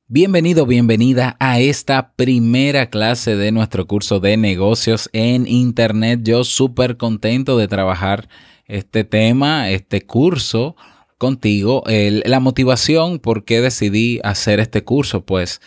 Bienvenido, bienvenida a esta primera clase de nuestro curso de negocios en Internet. Yo súper contento de trabajar este tema, este curso contigo. La motivación, ¿por qué decidí hacer este curso? Pues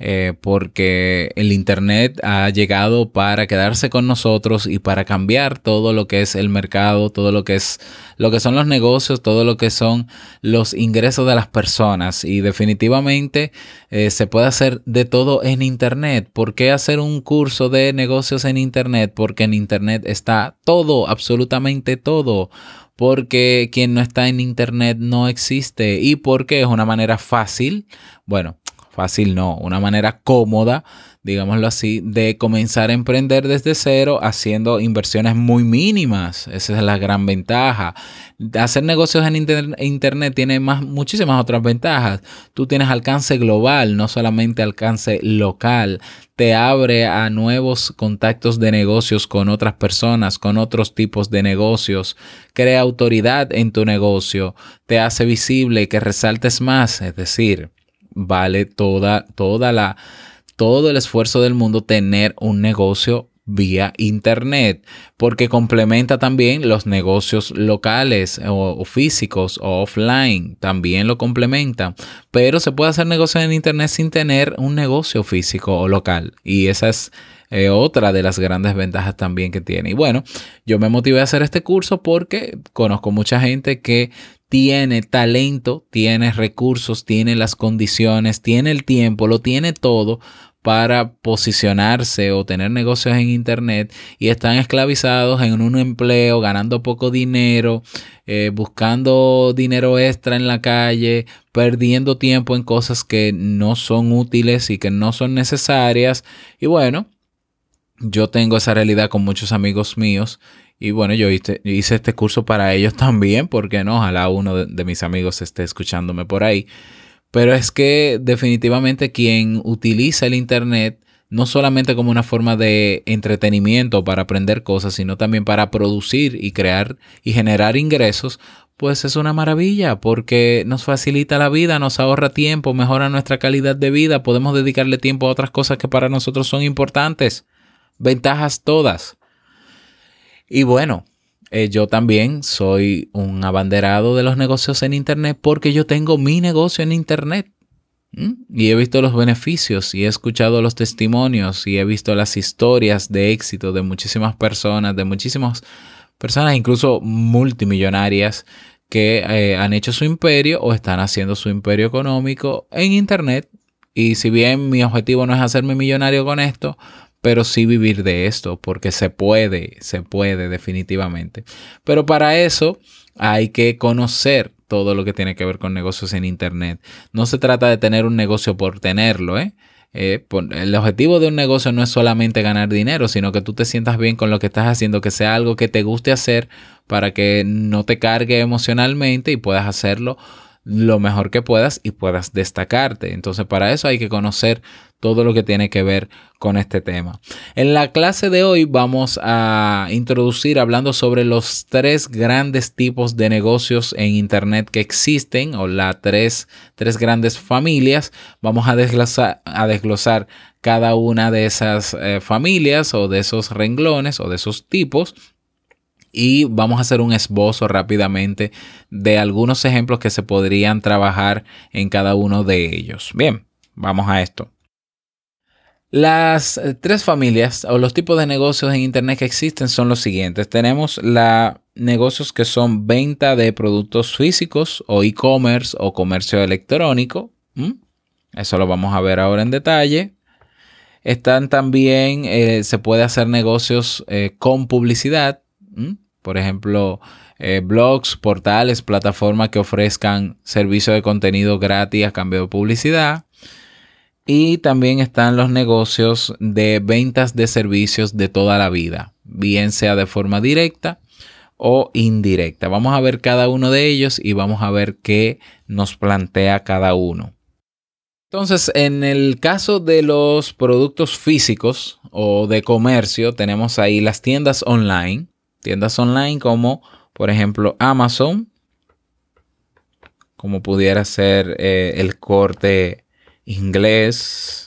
porque el Internet ha llegado para quedarse con nosotros y para cambiar todo lo que es el mercado, todo lo que son los negocios, todo lo que son los ingresos de las personas. Y definitivamente se puede hacer de todo en Internet. ¿Por qué hacer un curso de negocios en Internet? Porque en Internet está todo, absolutamente todo. Porque quien no está en Internet no existe. Y porque es una manera fácil, bueno, fácil no, una manera cómoda, digámoslo así, de comenzar a emprender desde cero haciendo inversiones muy mínimas. Esa es la gran ventaja. Hacer negocios en Internet tiene muchísimas otras ventajas. Tú tienes alcance global, no solamente alcance local. Te abre a nuevos contactos de negocios con otras personas, con otros tipos de negocios. Crea autoridad en tu negocio. Te hace visible que resaltes más, es decir, vale todo el esfuerzo del mundo tener un negocio vía Internet, porque complementa también los negocios locales o físicos o offline, también lo complementa, pero se puede hacer negocio en Internet sin tener un negocio físico o local, y esa es otra de las grandes ventajas también que tiene. Y bueno, yo me motivé a hacer este curso porque conozco mucha gente que tiene talento, tiene recursos, tiene las condiciones, tiene el tiempo, lo tiene todo para posicionarse o tener negocios en Internet y están esclavizados en un empleo, ganando poco dinero, buscando dinero extra en la calle, perdiendo tiempo en cosas que no son útiles y que no son necesarias. Y bueno, yo tengo esa realidad con muchos amigos míos. Y bueno, yo hice este curso para ellos también, porque no, ojalá uno de mis amigos esté escuchándome por ahí. Pero es que definitivamente quien utiliza el Internet no solamente como una forma de entretenimiento para aprender cosas, sino también para producir y crear y generar ingresos, pues es una maravilla porque nos facilita la vida, nos ahorra tiempo, mejora nuestra calidad de vida, podemos dedicarle tiempo a otras cosas que para nosotros son importantes. Ventajas todas. Y bueno, yo también soy un abanderado de los negocios en Internet porque yo tengo mi negocio en Internet. Y he visto los beneficios y he escuchado los testimonios y he visto las historias de éxito de muchísimas personas, incluso multimillonarias que han hecho su imperio o están haciendo su imperio económico en Internet. Y si bien mi objetivo no es hacerme millonario con esto, pero sí vivir de esto, porque se puede definitivamente. Pero para eso hay que conocer todo lo que tiene que ver con negocios en Internet. No se trata de tener un negocio por tenerlo, el objetivo de un negocio no es solamente ganar dinero, sino que tú te sientas bien con lo que estás haciendo, que sea algo que te guste hacer para que no te cargue emocionalmente y puedas hacerlo lo mejor que puedas y puedas destacarte. Entonces, para eso hay que conocer todo lo que tiene que ver con este tema. En la clase de hoy vamos a introducir hablando sobre los tres grandes tipos de negocios en Internet que existen, o las tres grandes familias. Vamos a desglosar cada una de esas familias o de esos renglones o de esos tipos. Y vamos a hacer un esbozo rápidamente de algunos ejemplos que se podrían trabajar en cada uno de ellos. Bien, vamos a esto. Las tres familias o los tipos de negocios en Internet que existen son los siguientes. Tenemos negocios que son venta de productos físicos o e-commerce o comercio electrónico. Eso lo vamos a ver ahora en detalle. Están también, se puede hacer negocios con publicidad. Por ejemplo, blogs, portales, plataformas que ofrezcan servicios de contenido gratis a cambio de publicidad. Y también están los negocios de ventas de servicios de toda la vida, bien sea de forma directa o indirecta. Vamos a ver cada uno de ellos y vamos a ver qué nos plantea cada uno. Entonces, en el caso de los productos físicos o de comercio, tenemos ahí las tiendas online. Tiendas online como, por ejemplo, Amazon, como pudiera ser El Corte Inglés,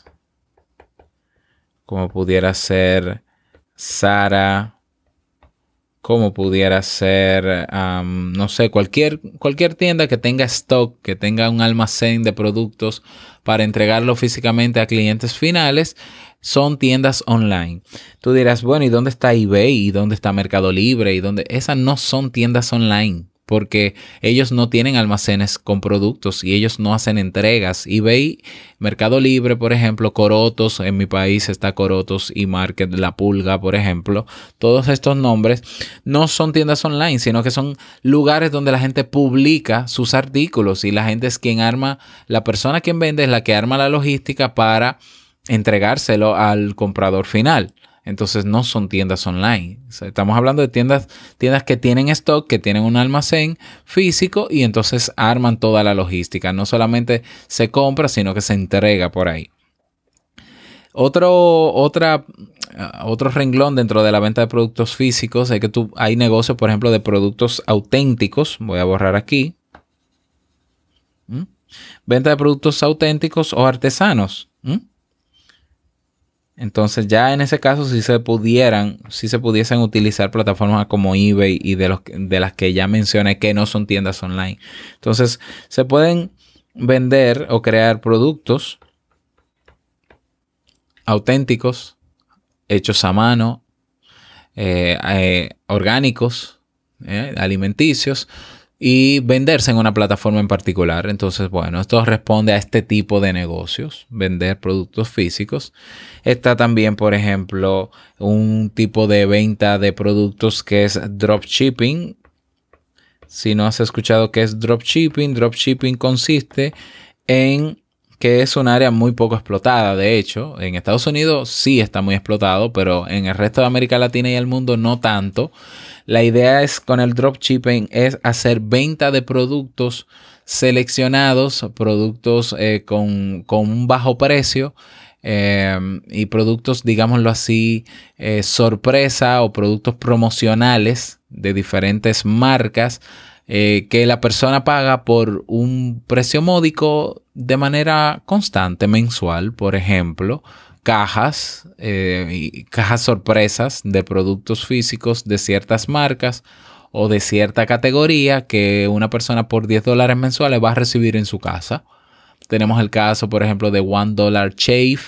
como pudiera ser Zara, como pudiera ser, no sé, cualquier tienda que tenga stock, que tenga un almacén de productos para entregarlo físicamente a clientes finales, son tiendas online. Tú dirás, bueno, ¿y dónde está eBay? ¿Y dónde está Mercado Libre? ¿Y dónde? Esas no son tiendas online, porque ellos no tienen almacenes con productos y ellos no hacen entregas. eBay, Mercado Libre, por ejemplo, Corotos, en mi país está Corotos y Market, La Pulga, por ejemplo. Todos estos nombres no son tiendas online, sino que son lugares donde la gente publica sus artículos y la gente es quien arma, la persona quien vende es la que arma la logística para entregárselo al comprador final. Entonces no son tiendas online. O sea, estamos hablando de tiendas que tienen stock, que tienen un almacén físico y entonces arman toda la logística. No solamente se compra, sino que se entrega por ahí. Otro renglón dentro de la venta de productos físicos es que hay negocios, por ejemplo, de productos auténticos. Voy a borrar aquí. Venta de productos auténticos o artesanos. Entonces ya en ese caso si se pudiesen utilizar plataformas como eBay y de las que ya mencioné que no son tiendas online. Entonces se pueden vender o crear productos auténticos, hechos a mano, orgánicos, alimenticios, y venderse en una plataforma en particular. Entonces, bueno, esto responde a este tipo de negocios, vender productos físicos. Está también, por ejemplo, un tipo de venta de productos que es dropshipping. Si no has escuchado qué es dropshipping consiste en que es un área muy poco explotada. De hecho, en Estados Unidos sí está muy explotado, pero en el resto de América Latina y el mundo no tanto. La idea es con el dropshipping es hacer venta de productos seleccionados, productos con un bajo precio y productos, digámoslo así, sorpresa o productos promocionales de diferentes marcas que la persona paga por un precio módico de manera constante, mensual, por ejemplo. Cajas y cajas sorpresas de productos físicos de ciertas marcas o de cierta categoría que una persona por $10 mensuales va a recibir en su casa. Tenemos el caso, por ejemplo, de $1 Shave,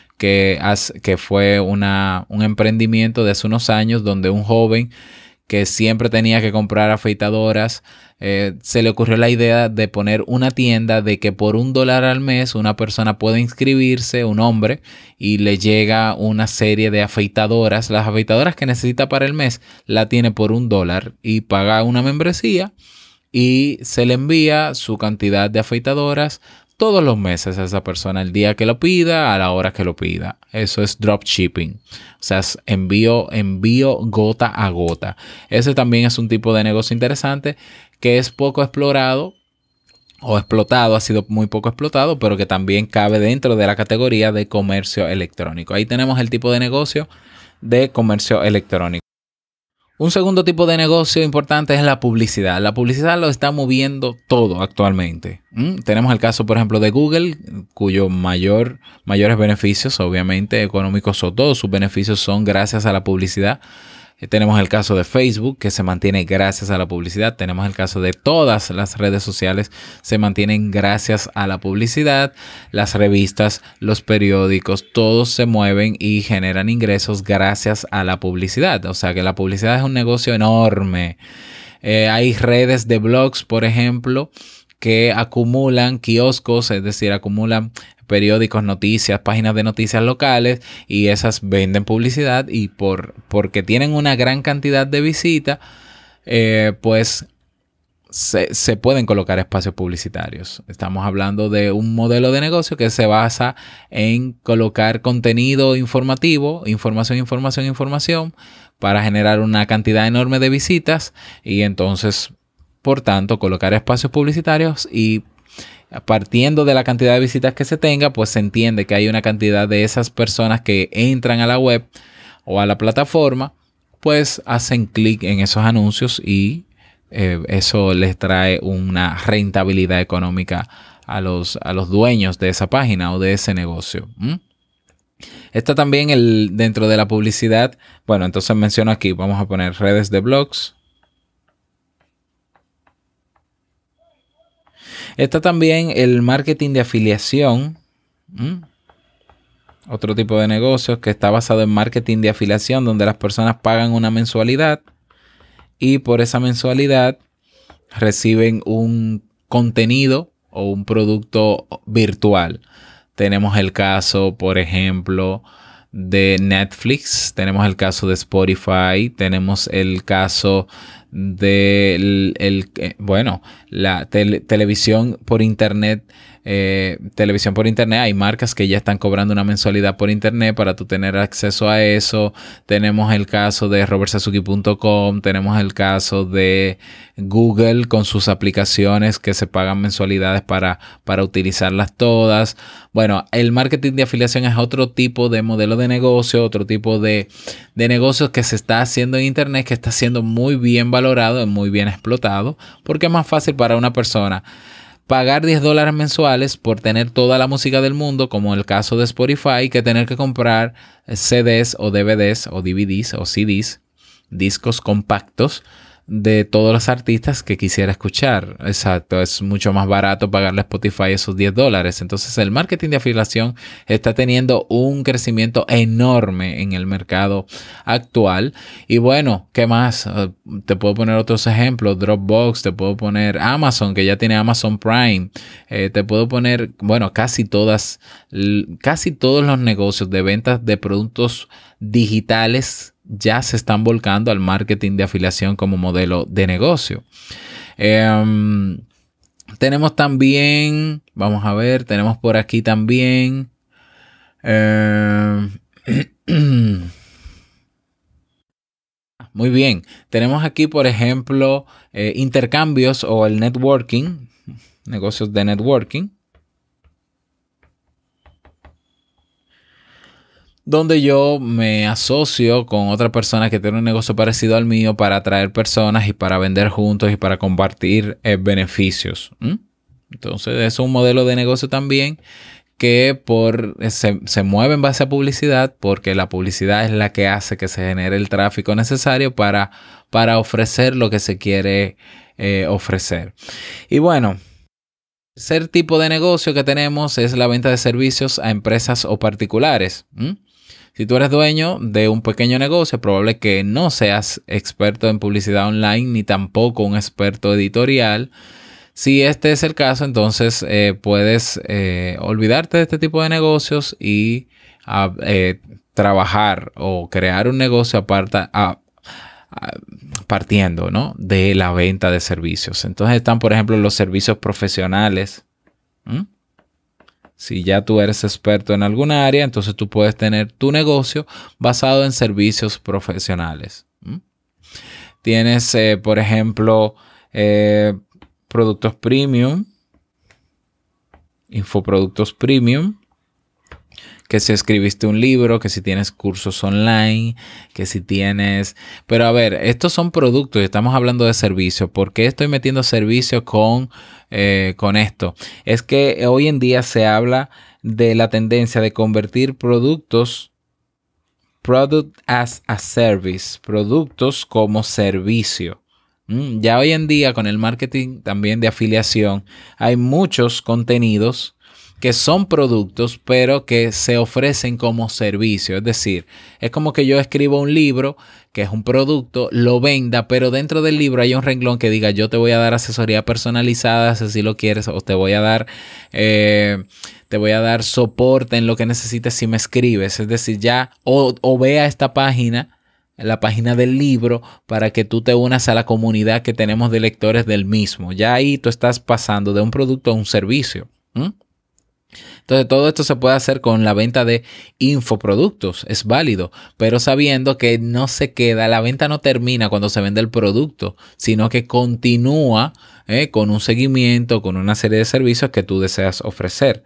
que fue un emprendimiento de hace unos años donde un joven que siempre tenía que comprar afeitadoras, se le ocurrió la idea de poner una tienda de que por $1 al mes una persona puede inscribirse, un hombre, y le llega una serie de afeitadoras. Las afeitadoras que necesita para el mes la tiene por $1 y paga una membresía y se le envía su cantidad de afeitadoras todos los meses a esa persona, el día que lo pida, a la hora que lo pida. Eso es dropshipping. O sea, es envío gota a gota. Ese también es un tipo de negocio interesante que es poco explorado o explotado, ha sido muy poco explotado, pero que también cabe dentro de la categoría de comercio electrónico. Ahí tenemos el tipo de negocio de comercio electrónico. Un segundo tipo de negocio importante es la publicidad. La publicidad lo está moviendo todo actualmente. Tenemos el caso, por ejemplo, de Google, cuyos mayores beneficios, obviamente, económicos o todos sus beneficios son gracias a la publicidad. Tenemos el caso de Facebook, que se mantiene gracias a la publicidad. Tenemos el caso de todas las redes sociales, se mantienen gracias a la publicidad. Las revistas, los periódicos, todos se mueven y generan ingresos gracias a la publicidad. O sea que la publicidad es un negocio enorme. Hay redes de blogs, por ejemplo, que acumulan kioscos, es decir, acumulan periódicos, noticias, páginas de noticias locales y esas venden publicidad y porque tienen una gran cantidad de visitas, pues se pueden colocar espacios publicitarios. Estamos hablando de un modelo de negocio que se basa en colocar contenido informativo, información para generar una cantidad enorme de visitas y entonces, por tanto, colocar espacios publicitarios y partiendo de la cantidad de visitas que se tenga, pues se entiende que hay una cantidad de esas personas que entran a la web o a la plataforma, pues hacen clic en esos anuncios y eso les trae una rentabilidad económica a los dueños de esa página o de ese negocio. Está también dentro de la publicidad. Bueno, entonces menciono aquí, vamos a poner redes de blogs. Está también el marketing de afiliación. Otro tipo de negocios que está basado en marketing de afiliación, donde las personas pagan una mensualidad y por esa mensualidad reciben un contenido o un producto virtual. Tenemos el caso, por ejemplo, de Netflix, tenemos el caso de Spotify, tenemos el caso de la televisión por internet. Televisión por internet, hay marcas que ya están cobrando una mensualidad por internet para tú tener acceso a eso. Tenemos el caso de robertsazuki.com, tenemos el caso de Google con sus aplicaciones que se pagan mensualidades para utilizarlas todas. Bueno, el marketing de afiliación es otro tipo de modelo de negocio, otro tipo de negocios que se está haciendo en internet, que está siendo muy bien valorado y muy bien explotado, porque es más fácil para una persona pagar $10 mensuales por tener toda la música del mundo, como el caso de Spotify, que tener que comprar CDs o DVDs o DVDs o CDs, discos compactos de todos los artistas que quisiera escuchar. Exacto, es mucho más barato pagarle a Spotify esos $10. Entonces el marketing de afiliación está teniendo un crecimiento enorme en el mercado actual. Y bueno, ¿qué más? Te puedo poner otros ejemplos, Dropbox, te puedo poner Amazon, que ya tiene Amazon Prime. Te puedo poner, bueno, casi todos los negocios de ventas de productos digitales ya se están volcando al marketing de afiliación como modelo de negocio. Tenemos también, vamos a ver, tenemos por aquí también muy bien, tenemos aquí por ejemplo intercambios o el networking, negocios de networking, donde yo me asocio con otra persona que tiene un negocio parecido al mío para atraer personas y para vender juntos y para compartir beneficios. Entonces es un modelo de negocio también que se mueve en base a publicidad, porque la publicidad es la que hace que se genere el tráfico necesario para ofrecer lo que se quiere ofrecer. Y bueno, el tercer tipo de negocio que tenemos es la venta de servicios a empresas o particulares. Si tú eres dueño de un pequeño negocio, es probable que no seas experto en publicidad online ni tampoco un experto editorial. Si este es el caso, entonces puedes olvidarte de este tipo de negocios y trabajar o crear un negocio partiendo, ¿no?, de la venta de servicios. Entonces están, por ejemplo, los servicios profesionales. Si ya tú eres experto en alguna área, entonces tú puedes tener tu negocio basado en servicios profesionales. Tienes, por ejemplo, productos premium, infoproductos premium, que si escribiste un libro, que si tienes cursos online, que si tienes... Pero a ver, estos son productos y estamos hablando de servicios. ¿Por qué estoy metiendo servicios con esto? Es que hoy en día se habla de la tendencia de convertir productos, product as a service, productos como servicio. Ya hoy en día con el marketing también de afiliación hay muchos contenidos que son productos, pero que se ofrecen como servicio. Es decir, es como que yo escribo un libro que es un producto, lo venda, pero dentro del libro hay un renglón que diga: yo te voy a dar asesoría personalizada si así lo quieres, o te voy a dar soporte en lo que necesites si me escribes. Es decir, ya o ve a esta página, la página del libro, para que tú te unas a la comunidad que tenemos de lectores del mismo. Ya ahí tú estás pasando de un producto a un servicio. Entonces todo esto se puede hacer con la venta de infoproductos, es válido, pero sabiendo que no se queda, la venta no termina cuando se vende el producto, sino que continúa con un seguimiento, con una serie de servicios que tú deseas ofrecer.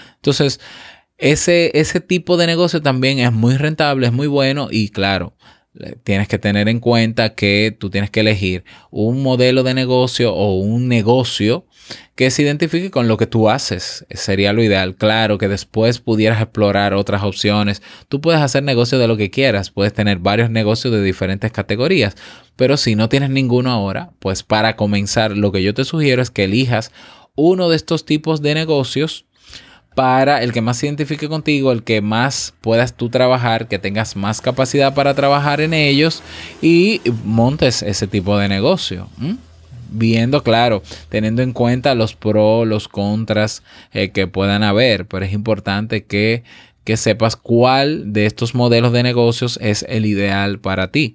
Entonces ese tipo de negocio también es muy rentable, es muy bueno y claro, tienes que tener en cuenta que tú tienes que elegir un modelo de negocio o un negocio que se identifique con lo que tú haces. Sería lo ideal. Claro que después pudieras explorar otras opciones. Tú puedes hacer negocio de lo que quieras. Puedes tener varios negocios de diferentes categorías. Pero si no tienes ninguno ahora, pues para comenzar, lo que yo te sugiero es que elijas uno de estos tipos de negocios para el que más se identifique contigo, el que más puedas tú trabajar, que tengas más capacidad para trabajar en ellos y montes ese tipo de negocio. Viendo, claro, teniendo en cuenta los pros, los contras que puedan haber, pero es importante que sepas cuál de estos modelos de negocios es el ideal para ti.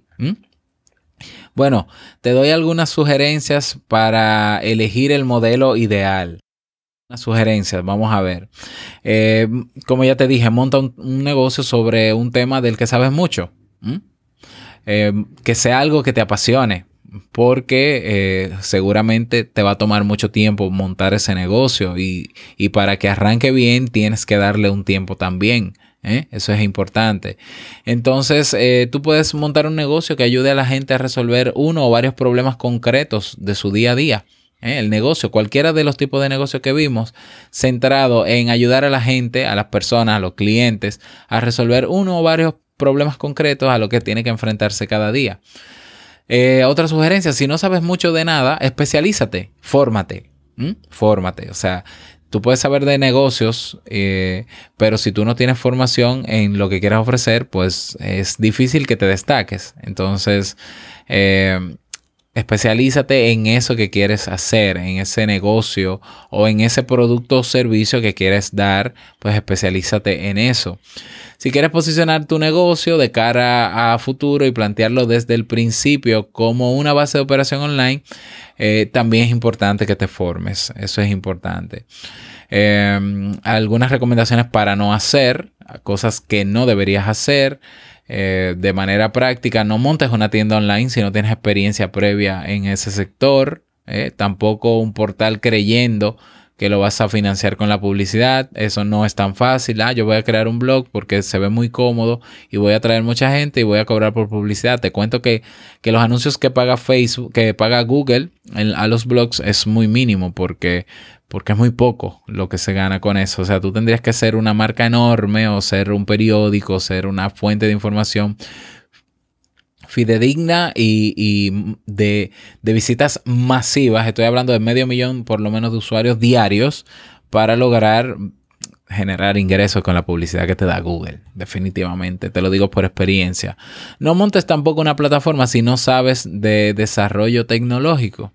Bueno, te doy algunas sugerencias para elegir el modelo ideal. Unas sugerencias, vamos a ver. Como ya te dije, monta un negocio sobre un tema del que sabes mucho. Que sea algo que te apasione, porque seguramente te va a tomar mucho tiempo montar ese negocio y para que arranque bien tienes que darle un tiempo también. Eso es importante. Entonces, tú puedes montar un negocio que ayude a la gente a resolver uno o varios problemas concretos de su día a día. El negocio, cualquiera de los tipos de negocios que vimos, centrado en ayudar a la gente, a las personas, a los clientes, a resolver uno o varios problemas concretos a lo que tiene que enfrentarse cada día. Otra sugerencia, si no sabes mucho de nada, especialízate, fórmate. Fórmate, o sea, tú puedes saber de negocios, pero si tú no tienes formación en lo que quieras ofrecer, pues es difícil que te destaques. Entonces, especialízate en eso que quieres hacer, en ese negocio o en ese producto o servicio que quieres dar, pues especialízate en eso. Si quieres posicionar tu negocio de cara a futuro y plantearlo desde el principio como una base de operación online, también es importante que te formes. Eso es importante. Algunas recomendaciones para no hacer, cosas que no deberías hacer. De manera práctica, no montes una tienda online si no tienes experiencia previa en ese sector. Tampoco un portal creyendo que lo vas a financiar con la publicidad. Eso no es tan fácil. Yo voy a crear un blog porque se ve muy cómodo y voy a atraer mucha gente y voy a cobrar por publicidad. Te cuento que los anuncios que paga Facebook, que paga Google a los blogs es muy mínimo porque es muy poco lo que se gana con eso. O sea, tú tendrías que ser una marca enorme o ser un periódico, ser una fuente de información fidedigna y de visitas masivas. Estoy hablando de 500,000 por lo menos de usuarios diarios para lograr generar ingresos con la publicidad que te da Google. Definitivamente, te lo digo por experiencia. No montes tampoco una plataforma si no sabes de desarrollo tecnológico.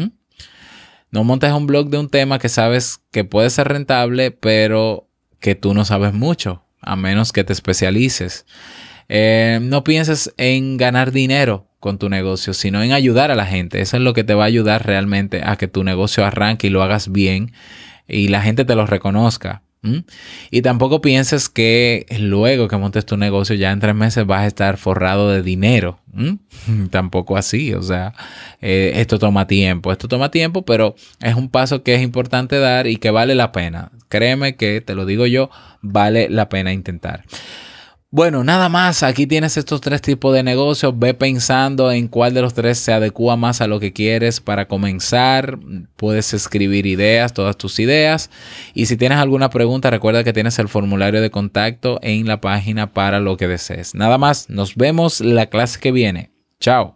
No montes un blog de un tema que sabes que puede ser rentable, pero que tú no sabes mucho, a menos que te especialices. No pienses en ganar dinero con tu negocio, sino en ayudar a la gente. Eso es lo que te va a ayudar realmente a que tu negocio arranque y lo hagas bien y la gente te lo reconozca. Y tampoco pienses que luego que montes tu negocio ya en 3 meses vas a estar forrado de dinero. Tampoco así, o sea, esto toma tiempo, pero es un paso que es importante dar y que vale la pena. Créeme que, te lo digo yo, vale la pena intentar. Bueno, nada más, aquí tienes estos 3 tipos de negocios, ve pensando en cuál de los 3 se adecua más a lo que quieres para comenzar, puedes escribir ideas, todas tus ideas, y si tienes alguna pregunta recuerda que tienes el formulario de contacto en la página para lo que desees. Nada más, nos vemos la clase que viene, chao.